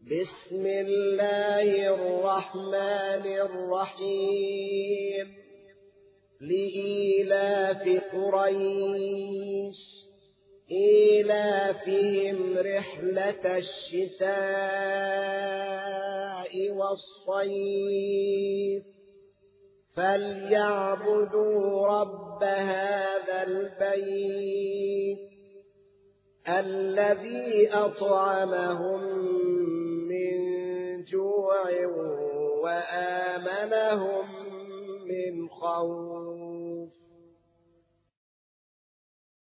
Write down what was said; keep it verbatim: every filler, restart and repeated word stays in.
بسم الله الرحمن الرحيم لإيلاف قريش إيلافهم رحلة الشتاء والصيف فليعبدوا رب هذا البيت الذي أطعمهم من جوع وآمنهم من خوف